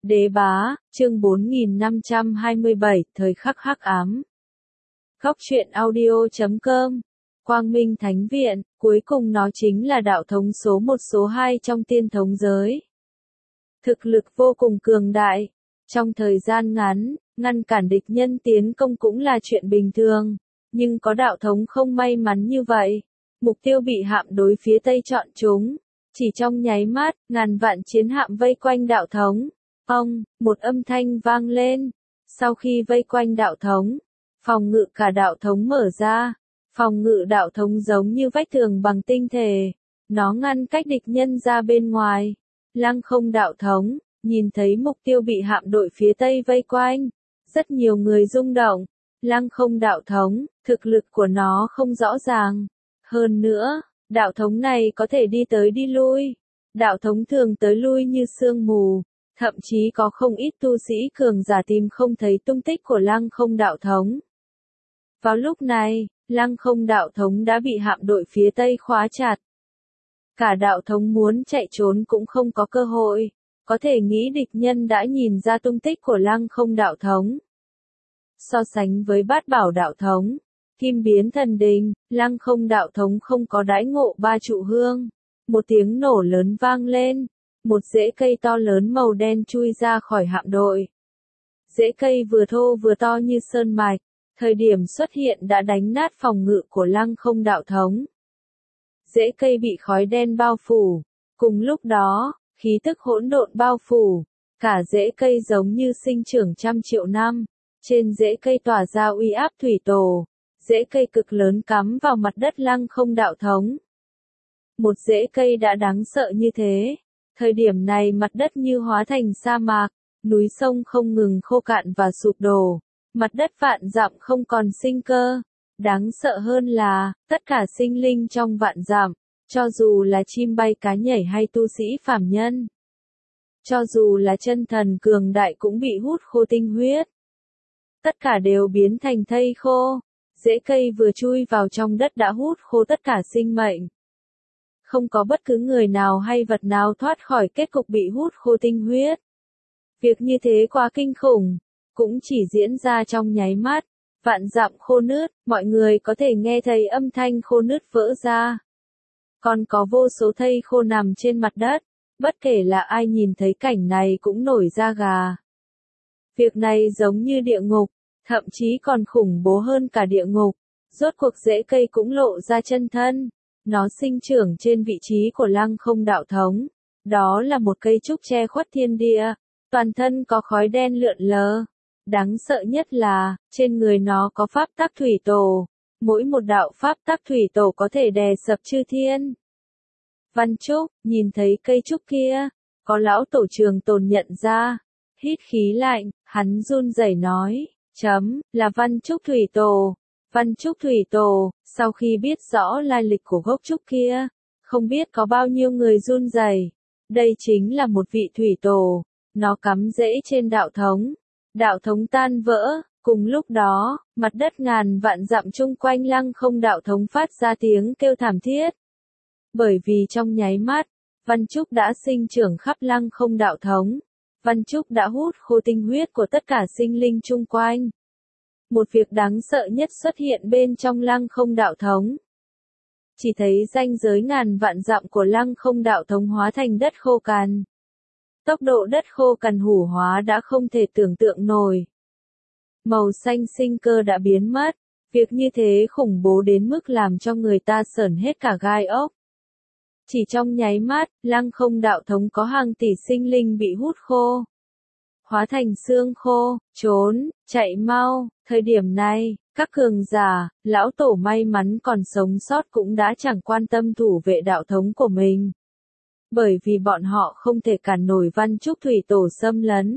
Đế bá, chương 4527, thời khắc hắc ám. Góc truyện audio.com. Quang Minh Thánh Viện, cuối cùng nó chính là đạo thống số 1 số 2 trong tiên thống giới. Thực lực vô cùng cường đại. Trong thời gian ngắn, ngăn cản địch nhân tiến công cũng là chuyện bình thường. Nhưng có đạo thống không may mắn như vậy. Mục tiêu bị hạm đối phía Tây chọn chúng. Chỉ trong nháy mắt, ngàn vạn chiến hạm vây quanh đạo thống. Một âm thanh vang lên. Sau khi vây quanh đạo thống, phòng ngự cả đạo thống mở ra. Phòng ngự đạo thống giống như vách tường bằng tinh thể. Nó ngăn cách địch nhân ra bên ngoài. Lăng Không đạo thống, nhìn thấy mục tiêu bị hạm đội phía Tây vây quanh. Rất nhiều người rung động. Lăng Không đạo thống, thực lực của nó không rõ ràng. Hơn nữa, đạo thống này có thể đi tới đi lui. Đạo thống thường tới lui như sương mù. Thậm chí có không ít tu sĩ cường giả tìm không thấy tung tích của Lăng Không đạo thống. Vào lúc này, Lăng Không đạo thống đã bị hạm đội phía Tây khóa chặt. Cả đạo thống muốn chạy trốn cũng không có cơ hội. Có thể nghĩ địch nhân đã nhìn ra tung tích của Lăng Không đạo thống. So sánh với Bát Bảo đạo thống, Kim Biến Thần Đình, Lăng Không đạo thống không có đãi ngộ ba trụ hương. Một tiếng nổ lớn vang lên. Một rễ cây to lớn màu đen chui ra khỏi hạm đội. Rễ cây vừa thô vừa to như sơn mạch, thời điểm xuất hiện đã đánh nát phòng ngự của Lăng Không đạo thống. Rễ cây bị khói đen bao phủ. Cùng lúc đó, khí tức hỗn độn bao phủ. Cả rễ cây giống như sinh trưởng trăm triệu năm. Trên rễ cây tỏa ra uy áp thủy tổ. Rễ cây cực lớn cắm vào mặt đất Lăng Không đạo thống. Một rễ cây đã đáng sợ như thế. Thời điểm này mặt đất như hóa thành sa mạc, núi sông không ngừng khô cạn và sụp đổ, mặt đất vạn dặm không còn sinh cơ. Đáng sợ hơn là, tất cả sinh linh trong vạn dặm, cho dù là chim bay cá nhảy hay tu sĩ phàm nhân, cho dù là chân thần cường đại cũng bị hút khô tinh huyết. Tất cả đều biến thành thây khô, rễ cây vừa chui vào trong đất đã hút khô tất cả sinh mệnh. Không có bất cứ người nào hay vật nào thoát khỏi kết cục bị hút khô tinh huyết. Việc như thế quá kinh khủng, cũng chỉ diễn ra trong nháy mắt, vạn dặm khô nứt, mọi người có thể nghe thấy âm thanh khô nứt vỡ ra. Còn có vô số thây khô nằm trên mặt đất, bất kể là ai nhìn thấy cảnh này cũng nổi da gà. Việc này giống như địa ngục, thậm chí còn khủng bố hơn cả địa ngục. Rốt cuộc rễ cây cũng lộ ra chân thân. Nó sinh trưởng trên vị trí của Lăng Không đạo thống. Đó là một cây trúc che khuất thiên địa. Toàn thân có khói đen lượn lờ. Đáng sợ nhất là, trên người nó có pháp tắc thủy tổ. Mỗi một đạo pháp tắc thủy tổ có thể đè sập chư thiên. Văn Trúc, nhìn thấy cây trúc kia, có lão tổ Trường Tồn nhận ra. Hít khí lạnh, hắn run rẩy nói, là Văn Trúc thủy tổ. Văn Trúc thủy tổ, sau khi biết rõ lai lịch của gốc trúc kia, không biết có bao nhiêu người run rẩy. Đây chính là một vị thủy tổ, nó cắm rễ trên đạo thống tan vỡ. Cùng lúc đó, mặt đất ngàn vạn dặm chung quanh Lăng Không đạo thống phát ra tiếng kêu thảm thiết. Bởi vì trong nháy mắt, Văn Trúc đã sinh trưởng khắp Lăng Không đạo thống. Văn Trúc đã hút khô tinh huyết của tất cả sinh linh chung quanh. Một việc đáng sợ nhất xuất hiện bên trong Lăng Không đạo thống. Chỉ thấy ranh giới ngàn vạn dặm của Lăng Không đạo thống hóa thành đất khô cằn. Tốc độ đất khô cằn hủ hóa đã không thể tưởng tượng nổi. Màu xanh sinh cơ đã biến mất. Việc như thế khủng bố đến mức làm cho người ta sởn hết cả gai ốc. Chỉ trong nháy mắt, Lăng Không đạo thống có hàng tỷ sinh linh bị hút khô. Hóa thành xương khô, trốn, chạy mau. Thời điểm này, các cường giả, lão tổ may mắn còn sống sót cũng đã chẳng quan tâm thủ vệ đạo thống của mình. Bởi vì bọn họ không thể cản nổi Văn Trúc thủy tổ xâm lấn.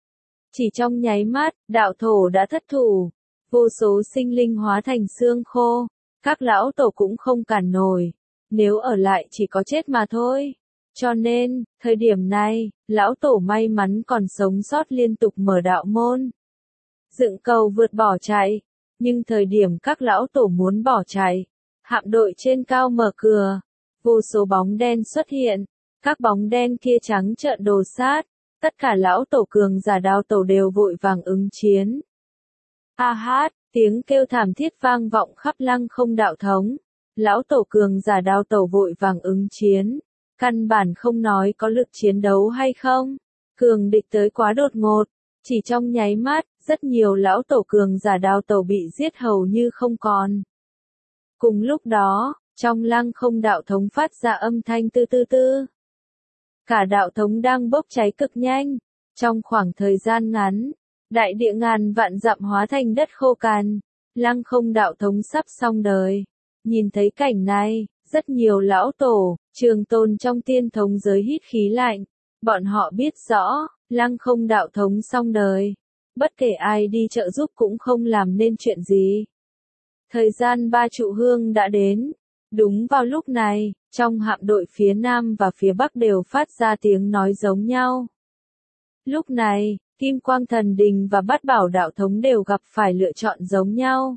Chỉ trong nháy mắt, đạo thổ đã thất thủ. Vô số sinh linh hóa thành xương khô. Các lão tổ cũng không cản nổi. Nếu ở lại chỉ có chết mà thôi. Cho nên, thời điểm này, lão tổ may mắn còn sống sót liên tục mở đạo môn. Dựng cầu vượt bỏ chạy. Nhưng thời điểm các lão tổ muốn bỏ chạy, hạm đội trên cao mở cửa. Vô số bóng đen xuất hiện. Các bóng đen kia trắng trợn đồ sát. Tất cả lão tổ cường giả đạo tổ đều vội vàng ứng chiến. A hát, tiếng kêu thảm thiết vang vọng khắp Lăng Không đạo thống. Lão tổ cường giả đạo tổ vội vàng ứng chiến. Căn bản không nói có lực chiến đấu hay không. Cường địch tới quá đột ngột. Chỉ trong nháy mắt, rất nhiều lão tổ cường giả đạo tổ bị giết hầu như không còn. Cùng lúc đó, trong Lăng Không đạo thống phát ra âm thanh tư tư tư. Cả đạo thống đang bốc cháy cực nhanh. Trong khoảng thời gian ngắn, đại địa ngàn vạn dặm hóa thành đất khô cằn. Lăng Không đạo thống sắp xong đời. Nhìn thấy cảnh này, rất nhiều lão tổ, trường tồn trong tiên thống giới hít khí lạnh. Bọn họ biết rõ, Lăng Không đạo thống xong đời. Bất kể ai đi trợ giúp cũng không làm nên chuyện gì. Thời gian ba trụ hương đã đến. Đúng vào lúc này, trong hạm đội phía Nam và phía Bắc đều phát ra tiếng nói giống nhau. Lúc này, Kim Quang Thần Đình và Bát Bảo đạo thống đều gặp phải lựa chọn giống nhau.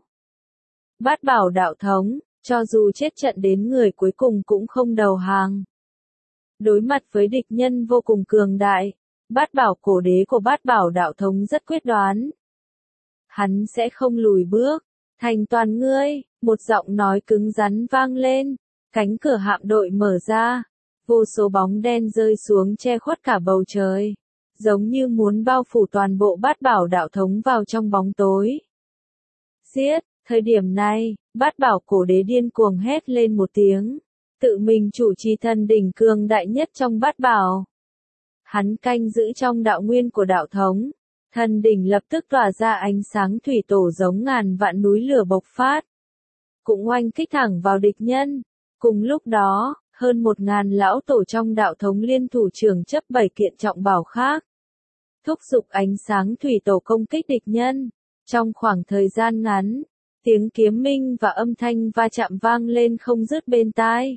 Bát Bảo đạo thống, cho dù chết trận đến người cuối cùng cũng không đầu hàng. Đối mặt với địch nhân vô cùng cường đại, Bát Bảo cổ đế của Bát Bảo đạo thống rất quyết đoán. Hắn sẽ không lùi bước. Thành toàn ngươi, một giọng nói cứng rắn vang lên, cánh cửa hạm đội mở ra, vô số bóng đen rơi xuống che khuất cả bầu trời, giống như muốn bao phủ toàn bộ Bát Bảo đạo thống vào trong bóng tối. Giết, thời điểm này, Bát Bảo cổ đế điên cuồng hét lên một tiếng, tự mình chủ trì thần đỉnh cường đại nhất trong Bát Bảo. Hắn canh giữ trong đạo nguyên của đạo thống. Thần đỉnh lập tức tỏa ra ánh sáng thủy tổ giống ngàn vạn núi lửa bộc phát. Cũng oanh kích thẳng vào địch nhân. Cùng lúc đó, hơn 1000 lão tổ trong đạo thống liên thủ trưởng chấp 7 kiện trọng bảo khác. Thúc giục ánh sáng thủy tổ công kích địch nhân. Trong khoảng thời gian ngắn, tiếng kiếm minh và âm thanh va chạm vang lên không dứt bên tai.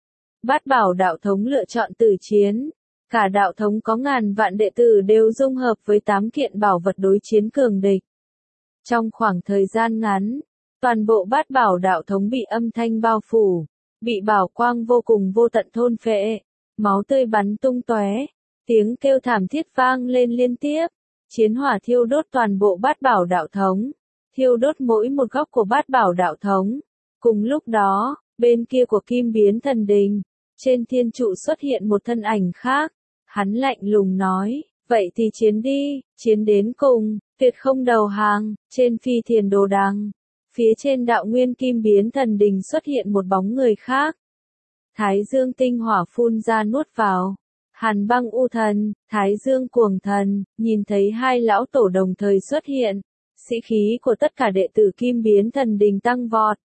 Bát Bảo đạo thống lựa chọn tử chiến. Cả đạo thống có ngàn vạn đệ tử đều dung hợp với 8 kiện bảo vật đối chiến cường địch. Trong khoảng thời gian ngắn, toàn bộ Bát Bảo đạo thống bị âm thanh bao phủ, bị bảo quang vô cùng vô tận thôn phệ, máu tươi bắn tung tóe, tiếng kêu thảm thiết vang lên liên tiếp, chiến hỏa thiêu đốt toàn bộ Bát Bảo đạo thống, thiêu đốt mỗi một góc của Bát Bảo đạo thống. Cùng lúc đó, bên kia của Kim Biến Thần Đình, trên thiên trụ xuất hiện một thân ảnh khác. Hắn lạnh lùng nói, vậy thì chiến đi, chiến đến cùng, tuyệt không đầu hàng. Trên phi thiền đồ đằng, phía trên đạo nguyên Kim Biến Thần Đình xuất hiện một bóng người khác. Thái Dương tinh hỏa phun ra nuốt vào. Hàn Băng U Thần, Thái Dương Cuồng Thần, nhìn thấy hai lão tổ đồng thời xuất hiện. Sĩ khí của tất cả đệ tử Kim Biến Thần Đình tăng vọt.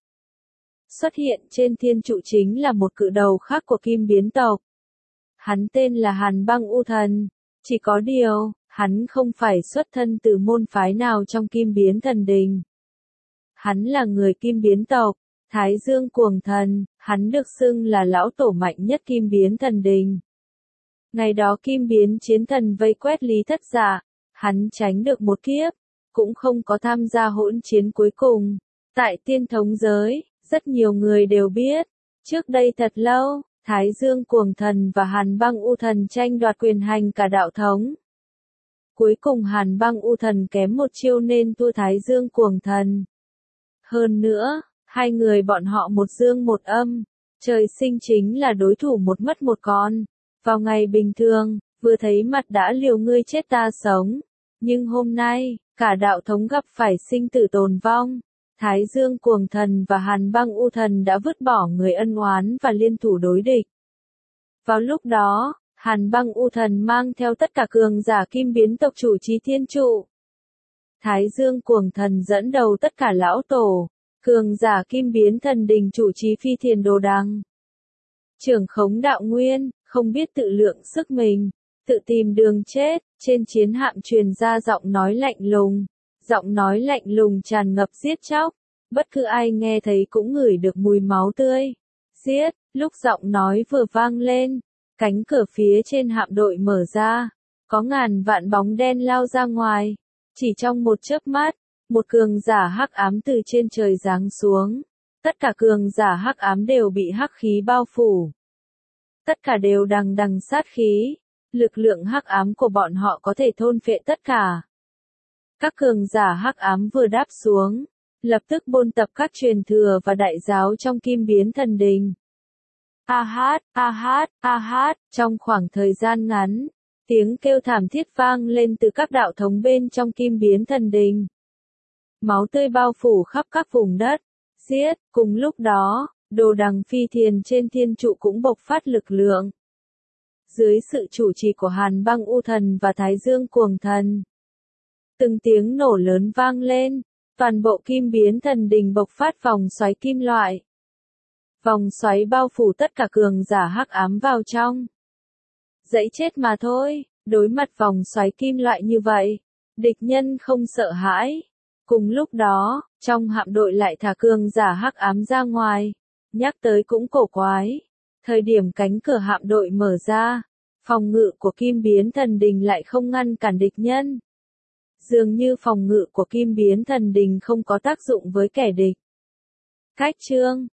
Xuất hiện trên thiên trụ chính là một cự đầu khác của Kim Biến tộc. Hắn tên là Hàn Băng U Thần, chỉ có điều, hắn không phải xuất thân từ môn phái nào trong Kim Biến Thần Đình. Hắn là người Kim Biến tộc, Thái Dương Cuồng Thần, hắn được xưng là lão tổ mạnh nhất Kim Biến Thần Đình. Ngày đó Kim Biến Chiến Thần vây quét Lý Thất Dạ, hắn tránh được một kiếp, cũng không có tham gia hỗn chiến cuối cùng. Tại tiên thống giới, rất nhiều người đều biết, trước đây thật lâu, Thái Dương Cuồng Thần và Hàn Băng U Thần tranh đoạt quyền hành cả đạo thống. Cuối cùng Hàn Băng U Thần kém một chiêu nên thua Thái Dương Cuồng Thần. Hơn nữa, hai người bọn họ một dương một âm, trời sinh chính là đối thủ một mất một còn. Vào ngày bình thường, vừa thấy mặt đã liều ngươi chết ta sống. Nhưng hôm nay, cả đạo thống gặp phải sinh tử tồn vong. Thái Dương Cuồng Thần và Hàn Băng U Thần đã vứt bỏ người ân oán và liên thủ đối địch. Vào lúc đó, Hàn Băng U Thần mang theo tất cả cường giả Kim Biến tộc chủ trì thiên trụ. Thái Dương Cuồng Thần dẫn đầu tất cả lão tổ, cường giả Kim Biến Thần Đình chủ trì phi thiền đồ đằng. Trưởng khống đạo nguyên, không biết tự lượng sức mình, tự tìm đường chết, trên chiến hạm truyền ra giọng nói lạnh lùng. Giọng nói lạnh lùng tràn ngập giết chóc, bất cứ ai nghe thấy cũng ngửi được mùi máu tươi. Giết, lúc giọng nói vừa vang lên, cánh cửa phía trên hạm đội mở ra, có ngàn vạn bóng đen lao ra ngoài. Chỉ trong một chớp mắt, một cường giả hắc ám từ trên trời giáng xuống. Tất cả cường giả hắc ám đều bị hắc khí bao phủ. Tất cả đều đằng đằng sát khí. Lực lượng hắc ám của bọn họ có thể thôn phệ tất cả. Các cường giả hắc ám vừa đáp xuống, lập tức bôn tập các truyền thừa và đại giáo trong Kim Biến Thần Đình. A hát, trong khoảng thời gian ngắn, tiếng kêu thảm thiết vang lên từ các đạo thống bên trong Kim Biến Thần Đình. Máu tươi bao phủ khắp các vùng đất, giết, cùng lúc đó, đồ đằng phi thiền trên thiên trụ cũng bộc phát lực lượng. Dưới sự chủ trì của Hàn Băng U Thần và Thái Dương Cuồng Thần, từng tiếng nổ lớn vang lên, toàn bộ Kim Biến Thần Đình bộc phát vòng xoáy kim loại. Vòng xoáy bao phủ tất cả cường giả hắc ám vào trong. Dẫy chết mà thôi, đối mặt vòng xoáy kim loại như vậy, địch nhân không sợ hãi. Cùng lúc đó, trong hạm đội lại thả cường giả hắc ám ra ngoài. Nhắc tới cũng cổ quái. Thời điểm cánh cửa hạm đội mở ra, phòng ngự của Kim Biến Thần Đình lại không ngăn cản địch nhân. Dường như phòng ngự của Kim Biến Thần Đình không có tác dụng với kẻ địch. Cách chương